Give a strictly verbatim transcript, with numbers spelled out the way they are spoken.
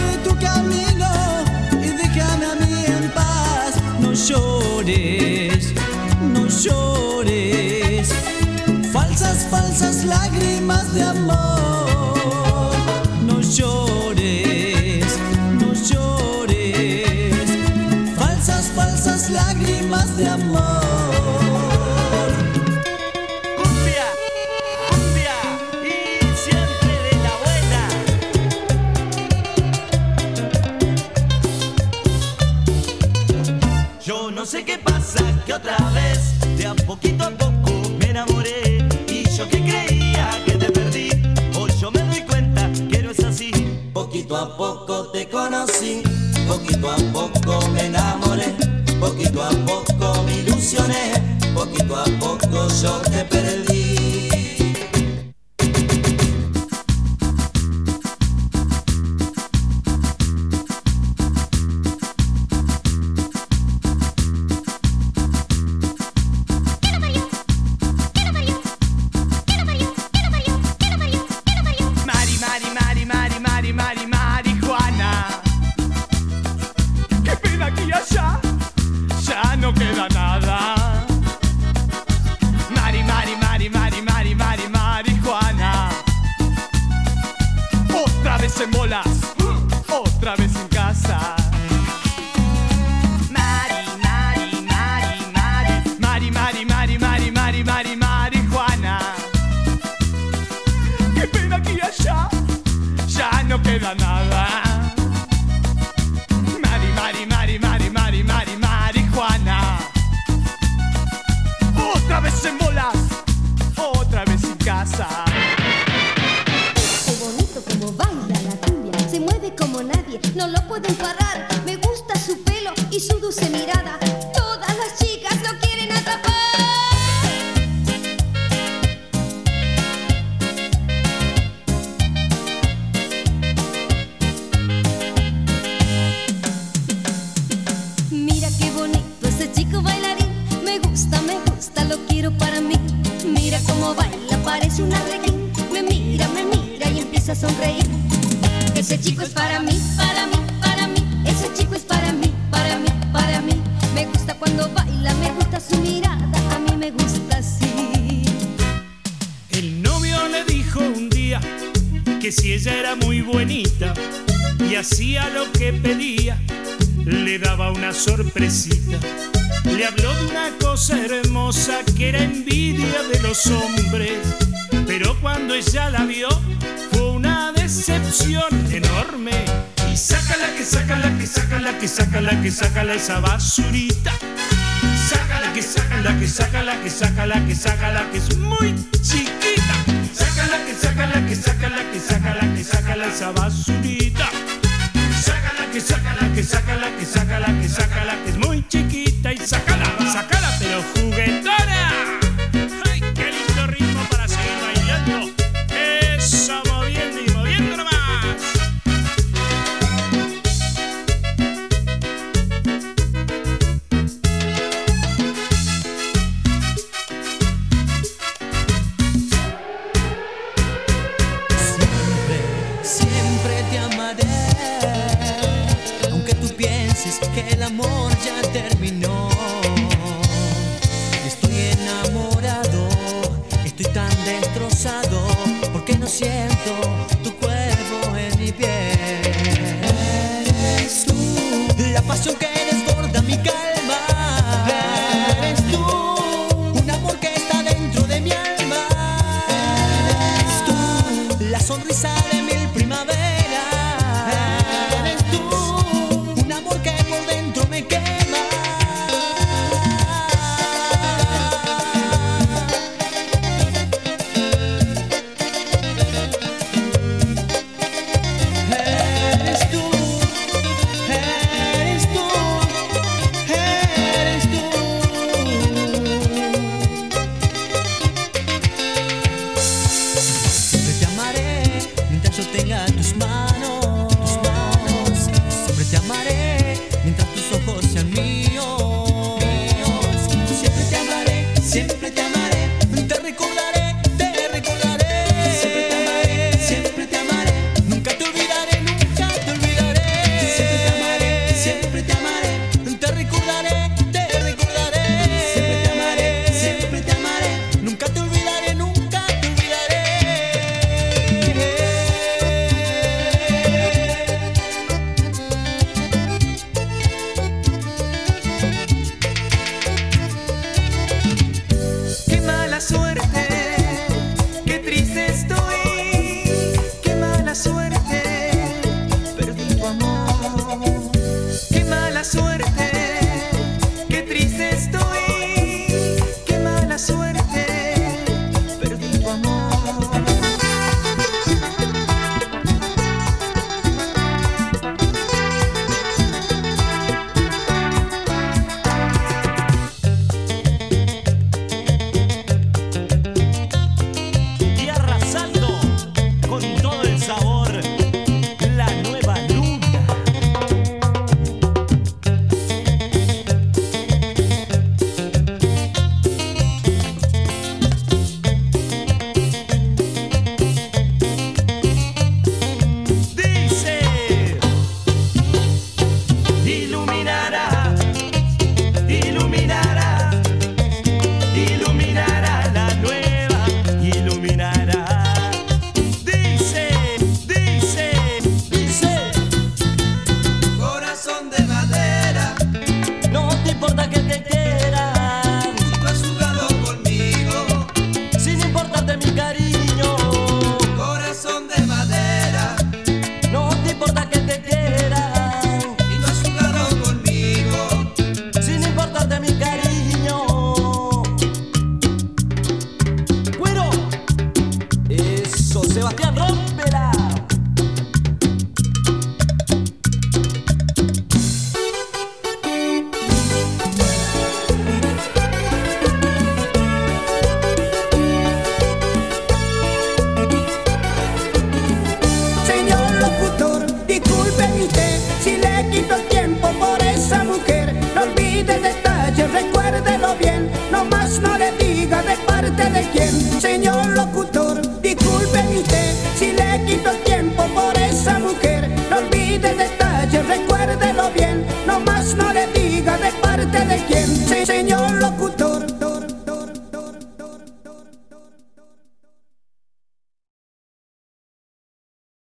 sigue tu camino y déjame a mí en paz. No llores, no llores, falsas, falsas lágrimas de amor. No llores, no llores, falsas, falsas lágrimas de amor. No sé qué pasa, que otra vez de a poquito a poco me enamoré. Y yo que creía que te perdí, hoy yo me doy cuenta que no es así. Poquito a poco te conocí, poquito a poco me enamoré, poquito a poco me ilusioné, poquito a poco yo te perdí. En bolas, otra vez en casa. Mari, Mari, Mari, Mari, Mari, Mari, Mari, Mari, Mari, Mari, marihuana. Qué pena que allá ya no queda nada. Mari, Mari, Mari, Mari, Mari, Mari, marihuana. Otra vez en bolas, otra vez en casa. Como nadie, no lo pueden parar. Me gusta su pelo y su dulce mirada. Todas las chicas lo quieren atrapar. Mira qué bonito ese chico bailarín. Me gusta, me gusta, lo quiero para mí. Mira cómo baila, parece un arlequín. Me mira, me mira y empieza a sonreír. Ese chico es para mí, para mí, para mí. Ese chico es para mí, para mí, para mí. Me gusta cuando baila, me gusta su mirada. A mí me gusta así. El novio le dijo un día que si ella era muy bonita y hacía lo que pedía, le daba una sorpresita. Le habló de una cosa hermosa que era envidia de los hombres, pero cuando ella la vio fue una decepción enorme. Y sácala, que sácala, que sácala, que sácala, que sácala esa basurita. Sácala, que sácala, que sácala, que sácala, que sácala, que es muy chiquita. Sácala, que sácala, que sácala, que sácala, que sácala esa basurita. Sácala, que sácala, que sácala, que sácala, que sácala, que es muy chiquita. Y sácala, sácala, pero juguetona. ¡Ay, qué lindo ritmo para seguir bailando! Eso, moviendo y moviendo nomás. Siempre, siempre te amaré, aunque tú pienses que el amor ya terminó. Estoy enamorado, estoy tan destrozado, porque no siento tu cuerpo en mi piel. Eres tú, la pasión que desborda mi calma. Eres tú, un amor que está dentro de mi alma. Eres tú, la sonrisa de mil primaveras. Eres tú, un amor que por dentro me quema. no más no le